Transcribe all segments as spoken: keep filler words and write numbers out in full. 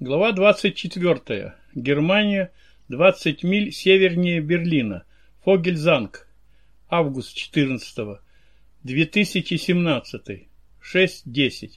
Глава двадцать четвёртая. Германия, двадцать миль севернее Берлина. Фогельзанг. Август четырнадцатого. две тысячи семнадцатый. шесть десять.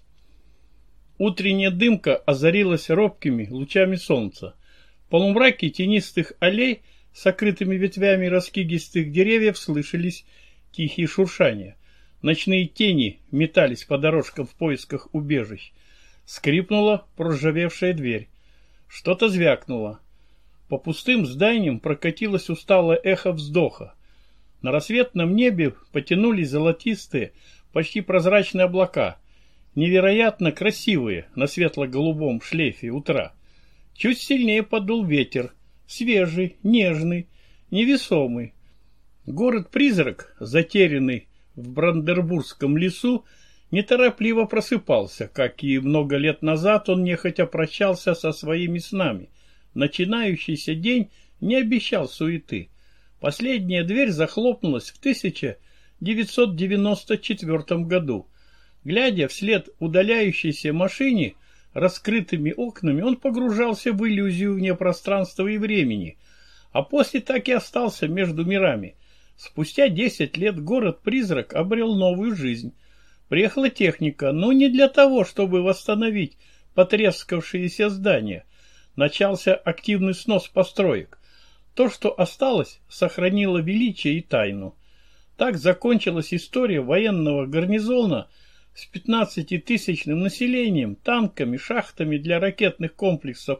Утренняя дымка озарилась робкими лучами солнца. В полумраке тенистых аллей с сокрытыми ветвями раскидистых деревьев слышались тихие шуршания. Ночные тени метались по дорожкам в поисках убежищ. Скрипнула проржавевшая дверь. Что-то звякнуло. По пустым зданиям прокатилось усталое эхо вздоха. На рассветном небе потянулись золотистые, почти прозрачные облака, невероятно красивые на светло-голубом шлейфе утра. Чуть сильнее подул ветер, свежий, нежный, невесомый. Город-призрак, затерянный в Бранденбургском лесу, неторопливо просыпался, как и много лет назад он нехотя прощался со своими снами. Начинающийся день не обещал суеты. Последняя дверь захлопнулась в тысяча девятьсот девяносто четвёртом году. Глядя вслед удаляющейся машине раскрытыми окнами, он погружался в иллюзию вне пространства и времени, а после так и остался между мирами. Спустя десять лет город-призрак обрел новую жизнь. Приехала техника, но не для того, чтобы восстановить потрескавшиеся здания. Начался активный снос построек. То, что осталось, сохранило величие и тайну. Так закончилась история военного гарнизона с пятнадцатитысячным населением, танками, шахтами для ракетных комплексов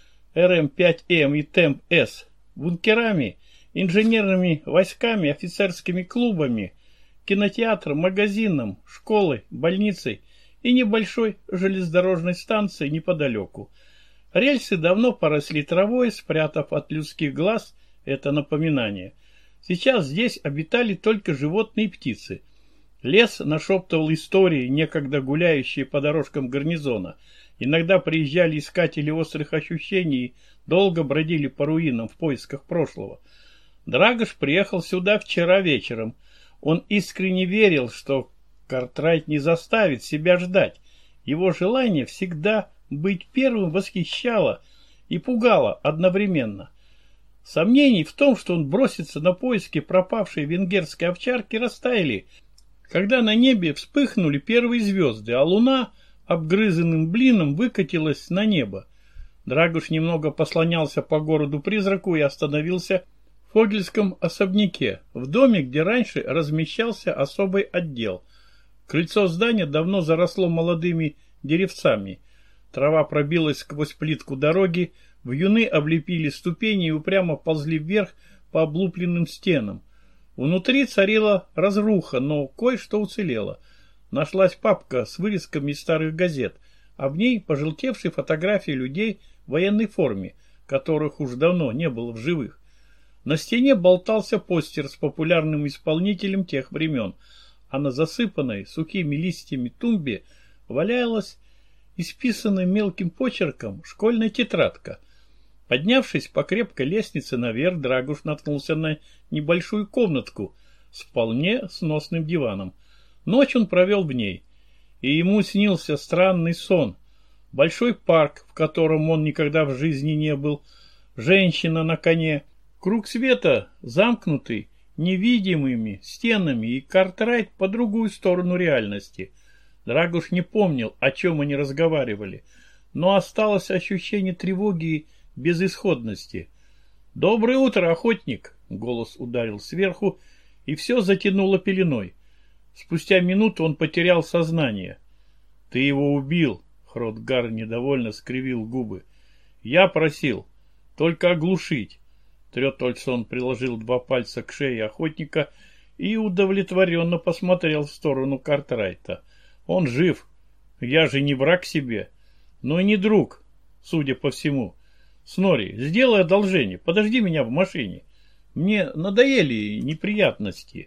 эр эм пять эм и Темп-С, бункерами, инженерными войсками, офицерскими клубами, кинотеатром, магазином, школой, больницей и небольшой железнодорожной станцией неподалеку. Рельсы давно поросли травой, спрятав от людских глаз это напоминание. Сейчас здесь обитали только животные и птицы. Лес нашептывал истории, некогда гуляющие по дорожкам гарнизона. Иногда приезжали искатели острых ощущений и долго бродили по руинам в поисках прошлого. Драгош приехал сюда вчера вечером. Он искренне верил, что Картрайт не заставит себя ждать. Его желание всегда быть первым восхищало и пугало одновременно. Сомнений в том, что он бросится на поиски пропавшей венгерской овчарки, растаяли, когда на небе вспыхнули первые звезды, а луна обгрызанным блином выкатилась на небо. Драгош немного послонялся по городу-призраку и остановился в Фогельском особняке, в доме, где раньше размещался особый отдел. Крыльцо здания давно заросло молодыми деревцами. Трава пробилась сквозь плитку дороги, вьюны облепили ступени и упрямо ползли вверх по облупленным стенам. Внутри царила разруха, но кое-что уцелело. Нашлась папка с вырезками из старых газет, а в ней пожелтевшие фотографии людей в военной форме, которых уж давно не было в живых. На стене болтался постер с популярным исполнителем тех времен, а на засыпанной сухими листьями тумбе валялась исписанная мелким почерком школьная тетрадка. Поднявшись по крепкой лестнице наверх, Драгош наткнулся на небольшую комнатку с вполне сносным диваном. Ночь он провел в ней, и ему снился странный сон. Большой парк, в котором он никогда в жизни не был, женщина на коне, круг света, замкнутый невидимыми стенами, и Картрайт по другую сторону реальности. Драгош не помнил, о чем они разговаривали, но осталось ощущение тревоги и безысходности. «Доброе утро, охотник!» — голос ударил сверху, и все затянуло пеленой. Спустя минуту он потерял сознание. «Ты его убил!» — Хротгар недовольно скривил губы. «Я просил только оглушить». Трётольсон приложил два пальца к шее охотника и удовлетворенно посмотрел в сторону Картрайта. «Он жив. Я же не враг себе, но и не друг, судя по всему. Снори, сделай одолжение, подожди меня в машине. Мне надоели неприятности».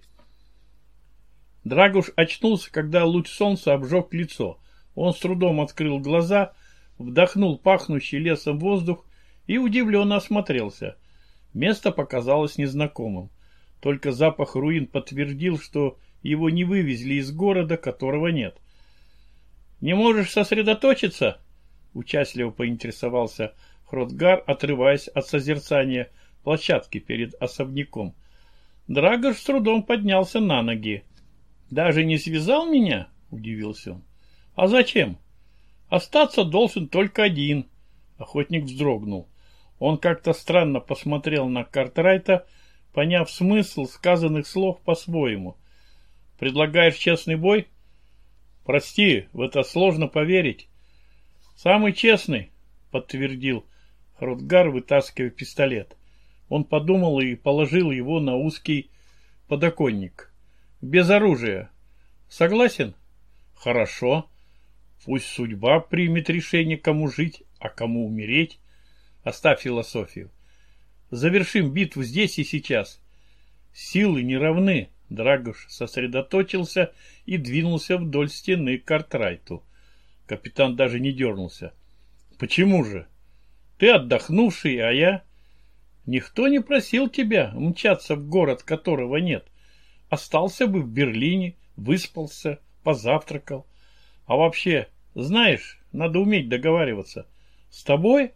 Драгош очнулся, когда луч солнца обжег лицо. Он с трудом открыл глаза, вдохнул пахнущий лесом воздух и удивленно осмотрелся. Место показалось незнакомым. Только запах руин подтвердил, что его не вывезли из города, которого нет. «Не можешь сосредоточиться?» Участливо поинтересовался Хротгар, отрываясь от созерцания площадки перед особняком. Драгош с трудом поднялся на ноги. «Даже не связал меня?» — удивился он. «А зачем? Остаться должен только один». Охотник вздрогнул. Он как-то странно посмотрел на Картрайта, поняв смысл сказанных слов по-своему. «Предлагаешь честный бой?» «Прости, в это сложно поверить». «Самый честный», — подтвердил Хротгар, вытаскивая пистолет. Он подумал и положил его на узкий подоконник. «Без оружия. Согласен?» «Хорошо. Пусть судьба примет решение, кому жить, а кому умереть. Оставь философию. Завершим битву здесь и сейчас. Силы не равны». Драгош сосредоточился и двинулся вдоль стены к Картрайту. Капитан даже не дернулся. «Почему же? Ты отдохнувший, а я...» «Никто не просил тебя мчаться в город, которого нет. Остался бы в Берлине, выспался, позавтракал. А вообще, знаешь, надо уметь договариваться. С тобой?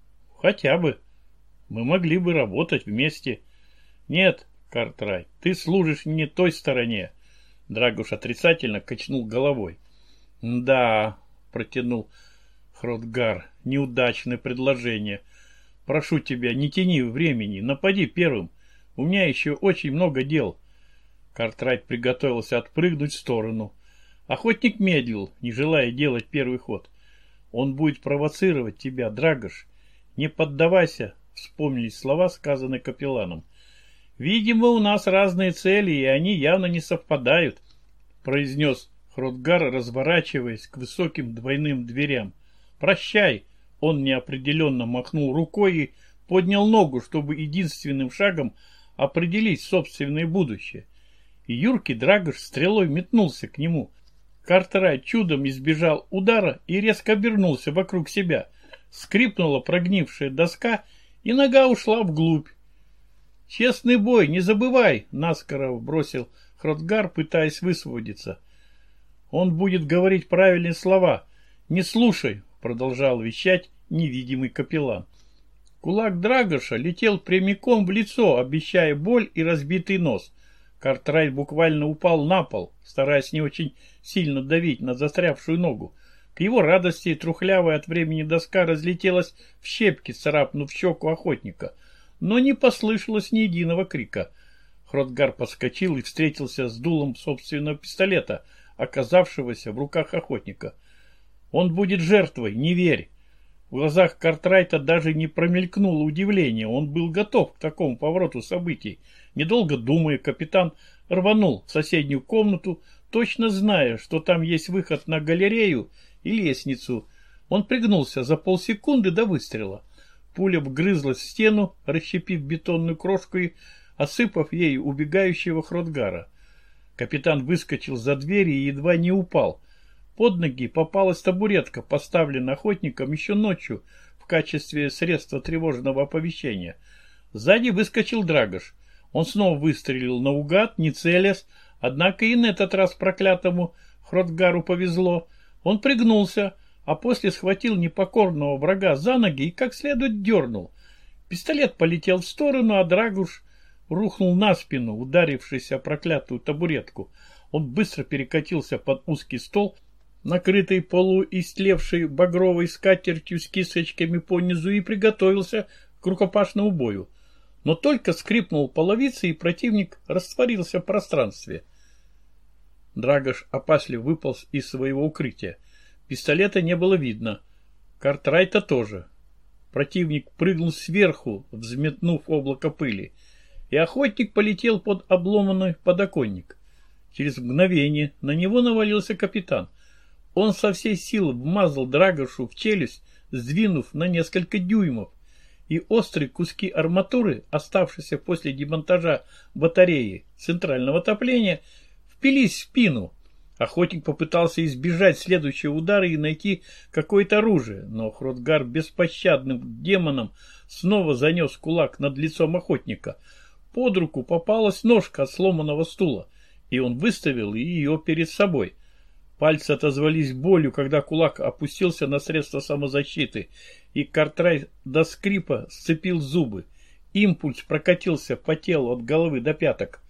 Хотя бы. Мы могли бы работать вместе». «Нет, Картрайт, ты служишь не той стороне». Драгош отрицательно качнул головой. «Да», — протянул Хротгар, — «неудачное предложение. Прошу тебя, не тяни времени, напади первым. У меня еще очень много дел». Картрайт приготовился отпрыгнуть в сторону. Охотник медлил, не желая делать первый ход. «Он будет провоцировать тебя, Драгош. Не поддавайся», — вспомнились слова, сказанные капелланом. «Видимо, у нас разные цели, и они явно не совпадают», — произнес Хротгар, разворачиваясь к высоким двойным дверям. «Прощай!» — он неопределенно махнул рукой и поднял ногу, чтобы единственным шагом определить собственное будущее. И юркий Драгош стрелой метнулся к нему. Картрайт чудом избежал удара и резко обернулся вокруг себя. Скрипнула прогнившая доска, и нога ушла вглубь. «Честный бой, не забывай!» — наскоро бросил Хротгар, пытаясь высвободиться. «Он будет говорить правильные слова. Не слушай!» — продолжал вещать невидимый капеллан. Кулак Драгоша летел прямиком в лицо, обещая боль и разбитый нос. Картрайт буквально упал на пол, стараясь не очень сильно давить на застрявшую ногу. К его радости трухлявая от времени доска разлетелась в щепки, царапнув щеку охотника. Но не послышалось ни единого крика. Хротгар подскочил и встретился с дулом собственного пистолета, оказавшегося в руках охотника. «Он будет жертвой, не верь!» В глазах Картрайта даже не промелькнуло удивление. Он был готов к такому повороту событий. Недолго думая, капитан рванул в соседнюю комнату, точно зная, что там есть выход на галерею и лестницу. Он пригнулся за полсекунды до выстрела. Пуля вгрызлась в стену, расщепив бетонную крошку и осыпав ею убегающего Хротгара. Капитан выскочил за дверь и едва не упал. Под ноги попалась табуретка, поставленная охотником еще ночью в качестве средства тревожного оповещения. Сзади выскочил Драгош. Он снова выстрелил наугад, не целясь, однако и на этот раз проклятому Хротгару повезло. Он пригнулся, а после схватил непокорного врага за ноги и как следует дернул. Пистолет полетел в сторону, а Драгош рухнул на спину, ударившись о проклятую табуретку. Он быстро перекатился под узкий стол, накрытый полуистлевшей багровой скатертью с кисточками понизу, и приготовился к рукопашному бою. Но только скрипнул половица, и противник растворился в пространстве. Драгош опасливо выполз из своего укрытия. Пистолета не было видно. Картрайта тоже. Противник прыгнул сверху, взметнув облако пыли, и охотник полетел под обломанный подоконник. Через мгновение на него навалился капитан. Он со всей силы вмазал Драгошу в челюсть, сдвинув на несколько дюймов, и острые куски арматуры, оставшиеся после демонтажа батареи центрального отопления, впились в спину. Охотник попытался избежать следующего удара и найти какое-то оружие, но Хротгар беспощадным демоном снова занес кулак над лицом охотника. Под руку попалась ножка от сломанного стула, и он выставил ее перед собой. Пальцы отозвались болью, когда кулак опустился на средство самозащиты, и Картрайт до скрипа сцепил зубы. Импульс прокатился по телу от головы до пяток.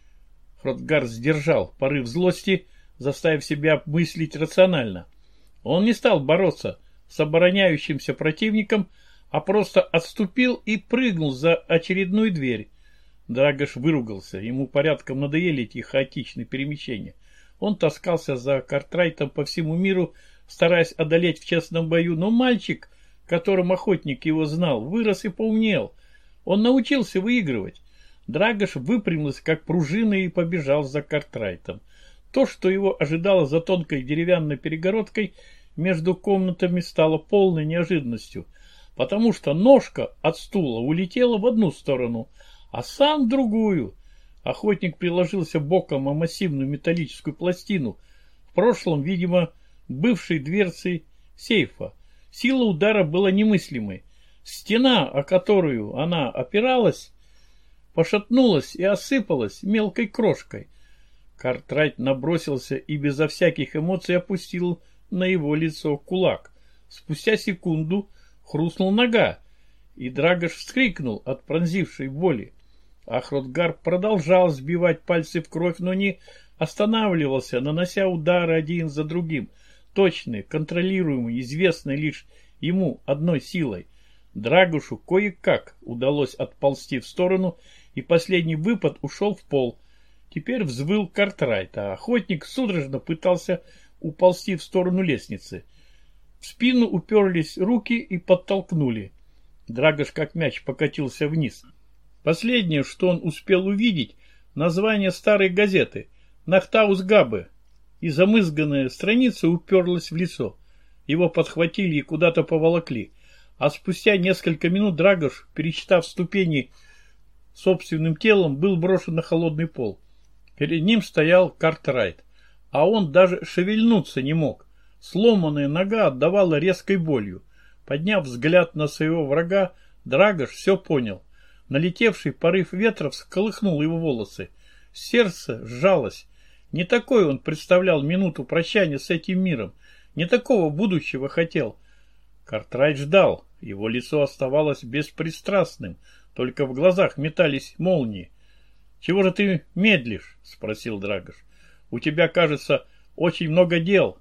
Хротгар сдержал порыв злости, заставив себя мыслить рационально. Он не стал бороться с обороняющимся противником, а просто отступил и прыгнул за очередную дверь. Драгош выругался, ему порядком надоели эти хаотичные перемещения. Он таскался за Картрайтом по всему миру, стараясь одолеть в честном бою, но мальчик, которым охотник его знал, вырос и поумнел. Он научился выигрывать. Драгош выпрямился, как пружина, и побежал за Картрайтом. То, что его ожидало за тонкой деревянной перегородкой между комнатами, стало полной неожиданностью, потому что ножка от стула улетела в одну сторону, а сам в другую. Охотник приложился боком о массивную металлическую пластину, в прошлом, видимо, бывшей дверцей сейфа. Сила удара была немыслимой. Стена, о которую она опиралась, пошатнулась и осыпалась мелкой крошкой. Картрайт набросился и безо всяких эмоций опустил на его лицо кулак. Спустя секунду хрустнула нога, и Драгош вскрикнул от пронзившей боли. А Хротгар продолжал сбивать пальцы в кровь, но не останавливался, нанося удары один за другим, точные, контролируемые, известные лишь ему одной силой. Драгошу кое-как удалось отползти в сторону, и последний выпад ушел в пол. Теперь взвыл Картрайт, а охотник судорожно пытался уползти в сторону лестницы. В спину уперлись руки и подтолкнули. Драгош как мяч покатился вниз. Последнее, что он успел увидеть, название старой газеты «Нахтаус-Габе», и замызганная страница уперлась в лицо. Его подхватили и куда-то поволокли. А спустя несколько минут Драгош, пересчитав ступени собственным телом, был брошен на холодный пол. Перед ним стоял Картрайт, а он даже шевельнуться не мог. Сломанная нога отдавала резкой болью. Подняв взгляд на своего врага, Драгош все понял. Налетевший порыв ветра всколыхнул его волосы. Сердце сжалось. Не такой он представлял минуту прощания с этим миром. Не такого будущего хотел. Картрайт ждал. Его лицо оставалось беспристрастным. Только в глазах метались молнии. «Чего же ты медлишь?» — спросил Драгош. «У тебя, кажется, очень много дел».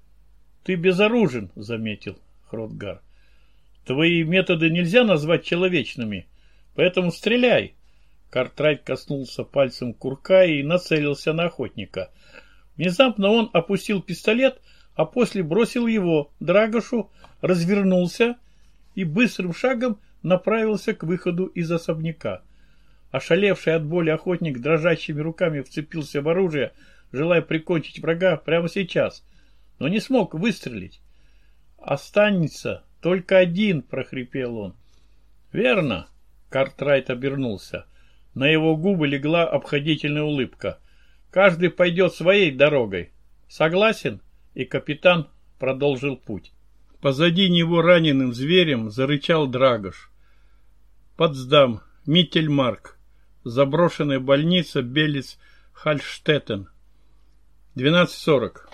«Ты безоружен», — заметил Хротгар. «Твои методы нельзя назвать человечными, поэтому стреляй». Картрайт коснулся пальцем курка и нацелился на охотника. Внезапно он опустил пистолет, а после бросил его Драгошу, развернулся и быстрым шагом направился к выходу из особняка. Ошалевший от боли охотник дрожащими руками вцепился в оружие, желая прикончить врага прямо сейчас, но не смог выстрелить. «Останется только один», — прохрипел он. «Верно», — Картрайт обернулся. На его губы легла обходительная улыбка. «Каждый пойдет своей дорогой. Согласен?» И капитан продолжил путь. Позади него раненым зверем зарычал Драгош. Потсдам, Миттельмарк, заброшенная больница Белиц-Хальштеттен. двенадцать сорок.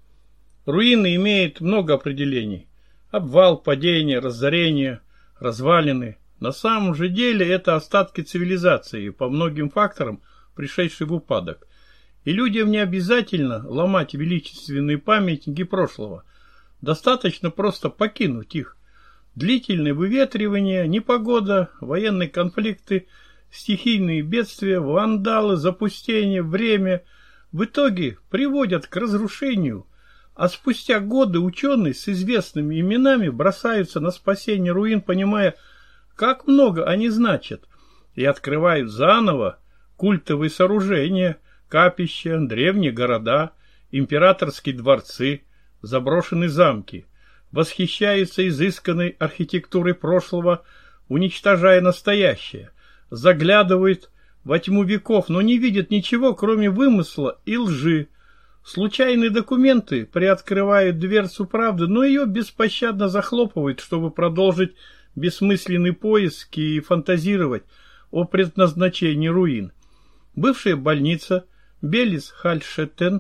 Руины имеют много определений. Обвал, падение, разорение, развалины. На самом же деле это остатки цивилизации, по многим факторам пришедшие в упадок. И людям не обязательно ломать величественные памятники прошлого. Достаточно просто покинуть их. Длительное выветривание, непогода, военные конфликты, стихийные бедствия, вандалы, запустение, время в итоге приводят к разрушению, а спустя годы ученые с известными именами бросаются на спасение руин, понимая, как много они значат, и открывают заново культовые сооружения, капища, древние города, императорские дворцы, заброшенные замки, восхищаются изысканной архитектурой прошлого, уничтожая настоящее, заглядывают во тьму веков, но не видят ничего, кроме вымысла и лжи. Случайные документы приоткрывают дверцу правды, но ее беспощадно захлопывают, чтобы продолжить бессмысленные поиски и фантазировать о предназначении руин. Бывшая больница Белиц-Хальштеттен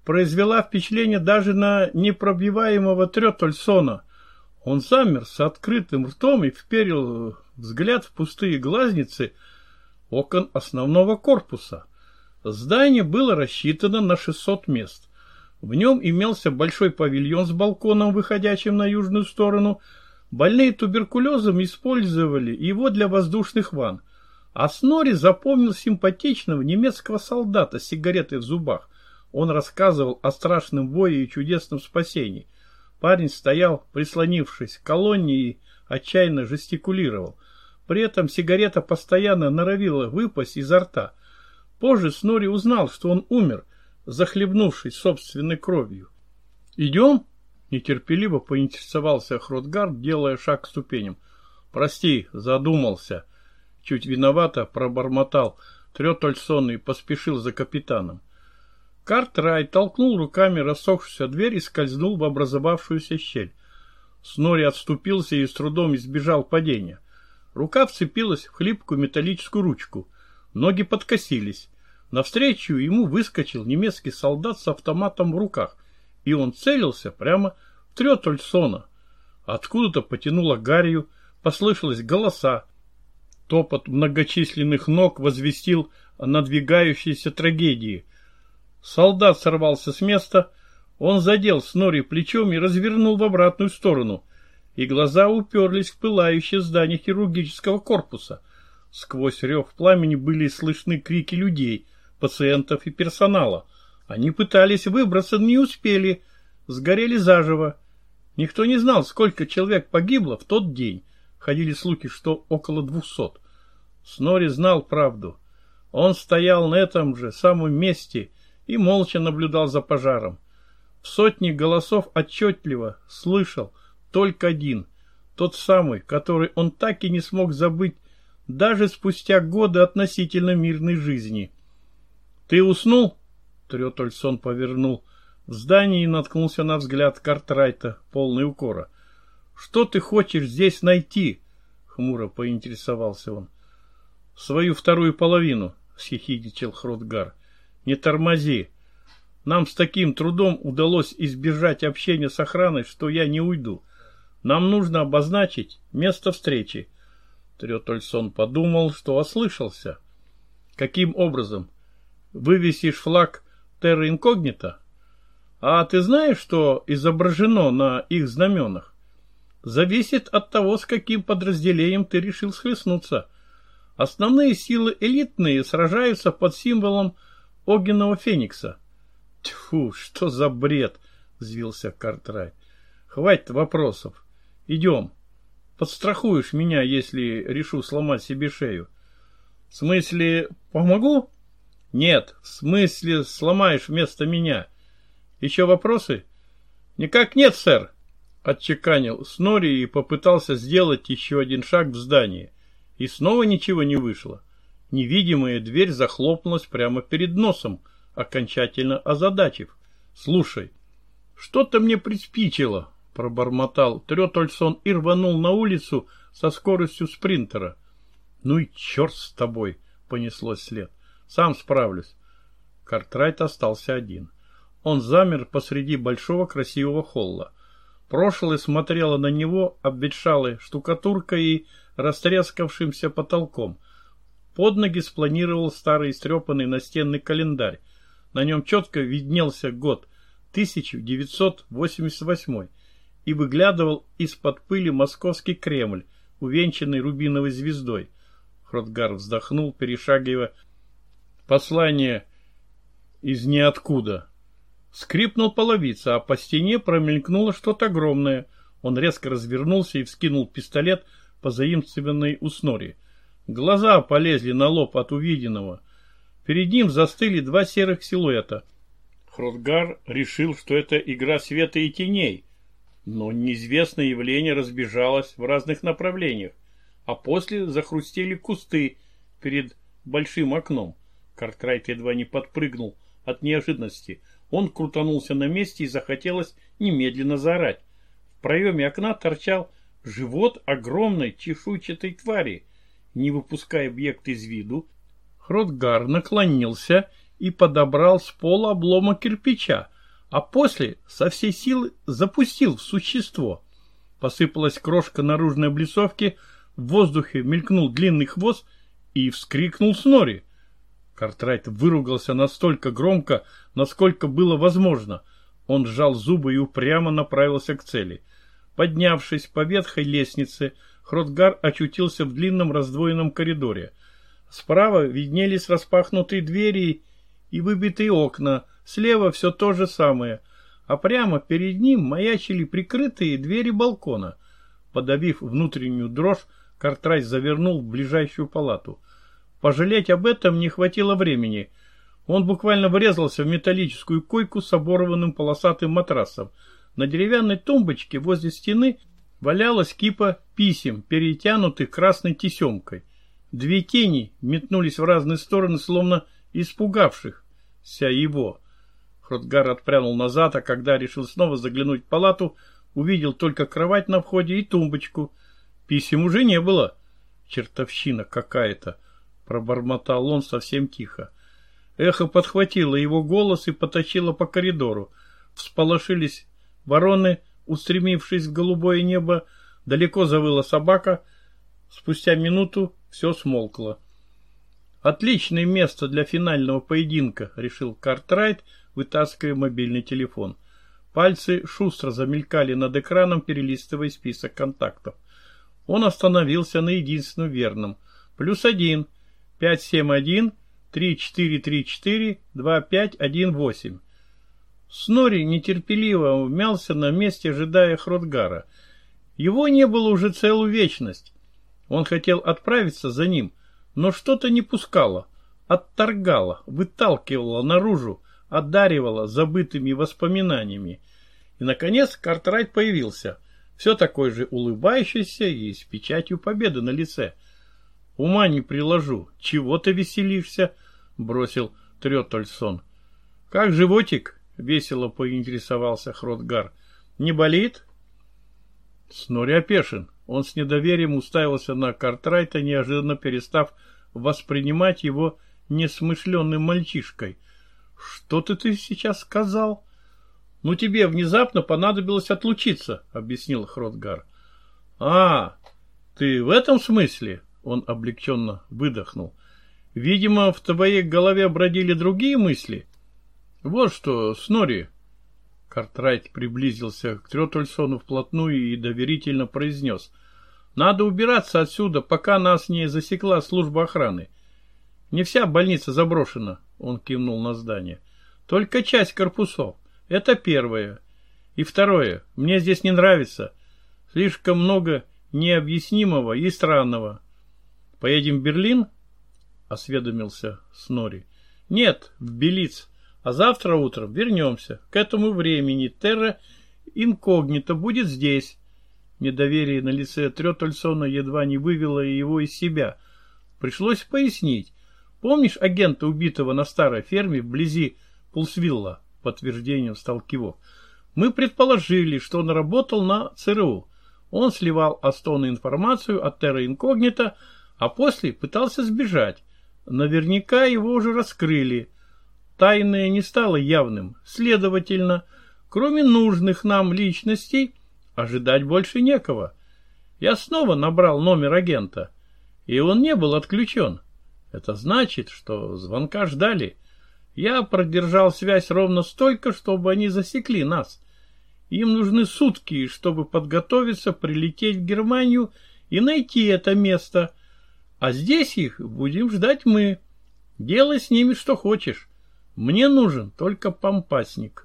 произвела впечатление даже на непробиваемого Трётольсона. Он замер с открытым ртом и вперил взгляд в пустые глазницы окон основного корпуса. Здание было рассчитано на шестьсот мест. В нем имелся большой павильон с балконом, выходящим на южную сторону. Больные туберкулезом использовали его для воздушных ванн. А Снори запомнил симпатичного немецкого солдата с сигаретой в зубах. Он рассказывал о страшном бое и чудесном спасении. Парень стоял, прислонившись к колонне, и отчаянно жестикулировал. При этом сигарета постоянно норовила выпасть изо рта. Позже Снори узнал, что он умер, захлебнувшись собственной кровью. «Идем?» — нетерпеливо поинтересовался Хротгард, делая шаг к ступеням. «Прости, задумался». Чуть виновато пробормотал Трётольсон и поспешил за капитаном. Картрайт толкнул руками рассохшуюся дверь и скользнул в образовавшуюся щель. Снори отступился и с трудом избежал падения. Рука вцепилась в хлипкую металлическую ручку. Ноги подкосились. Навстречу ему выскочил немецкий солдат с автоматом в руках, и он целился прямо в Трётольсона. Откуда-то потянуло гарью, послышались голоса. Топот многочисленных ног возвестил о надвигающейся трагедии. Солдат сорвался с места, он задел Снори плечом и развернул в обратную сторону, и глаза уперлись в пылающее здание хирургического корпуса. Сквозь рев пламени были слышны крики людей, пациентов и персонала. Они пытались выбраться, но не успели, сгорели заживо. Никто не знал, сколько человек погибло в тот день. Ходили слухи, что около двухсот. Снори знал правду. Он стоял на этом же самом месте и молча наблюдал за пожаром. В сотни голосов отчетливо слышал только один, тот самый, который он так и не смог забыть даже спустя годы относительно мирной жизни. «Ты уснул?» Трётольсон повернул в здание и наткнулся на взгляд Картрайта, полный укора. «Что ты хочешь здесь найти?» — хмуро поинтересовался он. «Свою вторую половину», — съехидничал Хротгар. «Не тормози. Нам с таким трудом удалось избежать общения с охраной, что я не уйду. Нам нужно обозначить место встречи». Трётольсон подумал, что ослышался. «Каким образом? Вывесишь флаг Терра Инкогнита? А ты знаешь, что изображено на их знаменах? Зависит от того, с каким подразделением ты решил схлестнуться. Основные силы элитные сражаются под символом огненного феникса». «Тьфу, что за бред!» — взвился Картрайт. «Хватит вопросов. Идем. Подстрахуешь меня, если решу сломать себе шею». «В смысле, помогу?» «Нет, в смысле, сломаешь вместо меня. Еще вопросы?» «Никак нет, сэр», — отчеканил Снори и попытался сделать еще один шаг в здание. И снова ничего не вышло. Невидимая дверь захлопнулась прямо перед носом, окончательно озадачив. «Слушай, что-то мне приспичило», — пробормотал Трётольсон и рванул на улицу со скоростью спринтера. «Ну и черт с тобой», — понеслось вслед. «Сам справлюсь». Картрайт остался один. Он замер посреди большого красивого холла. Прошлое смотрело на него обветшалой штукатуркой и растрескавшимся потолком. Под ноги спланировал старый истрепанный настенный календарь. На нем четко виднелся год тысяча девятьсот восемьдесят восьмой и выглядывал из-под пыли московский Кремль, увенчанный рубиновой звездой. Хротгар вздохнул, перешагивая послание из ниоткуда. Скрипнул половица, а по стене промелькнуло что-то огромное. Он резко развернулся и вскинул пистолет, позаимствованный у Снори. Глаза полезли на лоб от увиденного. Перед ним застыли два серых силуэта. Хротгар решил, что это игра света и теней, но неизвестное явление разбежалось в разных направлениях, а после захрустели кусты перед большим окном. Картрайт едва не подпрыгнул от неожиданности. Он крутанулся на месте и захотелось немедленно заорать. В проеме окна торчал живот огромной чешуйчатой твари. Не выпуская объект из виду, Хротгар наклонился и подобрал с пола обломок кирпича, а после со всей силы запустил в существо. Посыпалась крошка наружной облицовки, в воздухе мелькнул длинный хвост и вскрикнул Снори. Картрайт выругался настолько громко, насколько было возможно. Он сжал зубы и упрямо направился к цели. Поднявшись по ветхой лестнице, Хротгар очутился в длинном раздвоенном коридоре. Справа виднелись распахнутые двери и выбитые окна, слева все то же самое, а прямо перед ним маячили прикрытые двери балкона. Подавив внутреннюю дрожь, Картрайт завернул в ближайшую палату. Пожалеть об этом не хватило времени. Он буквально врезался в металлическую койку с оборванным полосатым матрасом. На деревянной тумбочке возле стены валялась кипа писем, перетянутых красной тесемкой. Две тени метнулись в разные стороны, словно испугавшихся его. Хротгар отпрянул назад, а когда решил снова заглянуть в палату, увидел только кровать на входе и тумбочку. Писем уже не было. Чертовщина какая-то, пробормотал он совсем тихо. Эхо подхватило его голос и потащило по коридору. Всполошились вороны, устремившись в голубое небо. Далеко завыла собака. Спустя минуту все смолкло. Отличное место для финального поединка, решил Картрайт, вытаскивая мобильный телефон. Пальцы шустро замелькали над экраном, перелистывая список контактов. Он остановился на единственном верном. Плюс один, пять семь один, три четыре три четыре, два пять один восемь. Снори нетерпеливо вмялся на месте, ожидая Хротгара. Его не было уже целую вечность. Он хотел отправиться за ним, но что-то не пускало, отторгало, выталкивало наружу, одаривало забытыми воспоминаниями. И, наконец, Картрайт появился, все такой же улыбающийся и с печатью победы на лице. — Ума не приложу, чего ты веселишься? — бросил Трётольсон. — Как животик? — весело поинтересовался Хротгар. — Не болит? Снори опешен. Он с недоверием уставился на Картрайта, неожиданно перестав воспринимать его несмышленным мальчишкой. — Что ты, ты сейчас сказал? — Ну, тебе внезапно понадобилось отлучиться, — объяснил Хротгар. — А, ты в этом смысле? — он облегченно выдохнул. — Видимо, в твоей голове бродили другие мысли. — Вот что, Снори. Картрайт приблизился к Трётольсону вплотную и доверительно произнес. — Надо убираться отсюда, пока нас не засекла служба охраны. Не вся больница заброшена, — он кивнул на здание. — Только часть корпусов. Это первое. И второе. Мне здесь не нравится. Слишком много необъяснимого и странного. — Поедем в Берлин? — осведомился Снори. — Нет, в Белиц. А завтра утром вернемся. К этому времени терра инкогнито будет здесь. Недоверие на лице Трётольсона едва не вывело его из себя. Пришлось пояснить. Помнишь агента, убитого на старой ферме вблизи Пулсвилла? Подтверждением стал кивок. Мы предположили, что он работал на ЦРУ. Он сливал Астону информацию от терра инкогнито, а после пытался сбежать. Наверняка его уже раскрыли. Тайное не стало явным. Следовательно, кроме нужных нам личностей, ожидать больше некого. Я снова набрал номер агента, и он не был отключен. Это значит, что звонка ждали. Я продержал связь ровно столько, чтобы они засекли нас. Им нужны сутки, чтобы подготовиться, прилететь в Германию и найти это место. А здесь их будем ждать мы. Делай с ними что хочешь. Мне нужен только помпасник.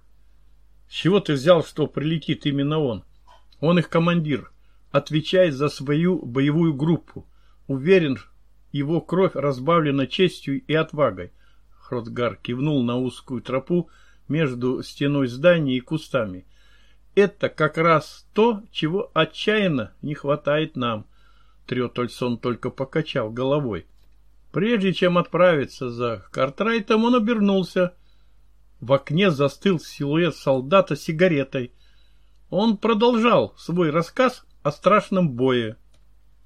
С чего ты взял, что прилетит именно он? Он их командир, отвечает за свою боевую группу. Уверен, его кровь разбавлена честью и отвагой. Хротгар кивнул на узкую тропу между стеной здания и кустами. Это как раз то, чего отчаянно не хватает нам. Трётольсон только покачал головой. Прежде чем отправиться за Картрайтом, он обернулся. В окне застыл силуэт солдата с сигаретой. Он продолжал свой рассказ о страшном бое.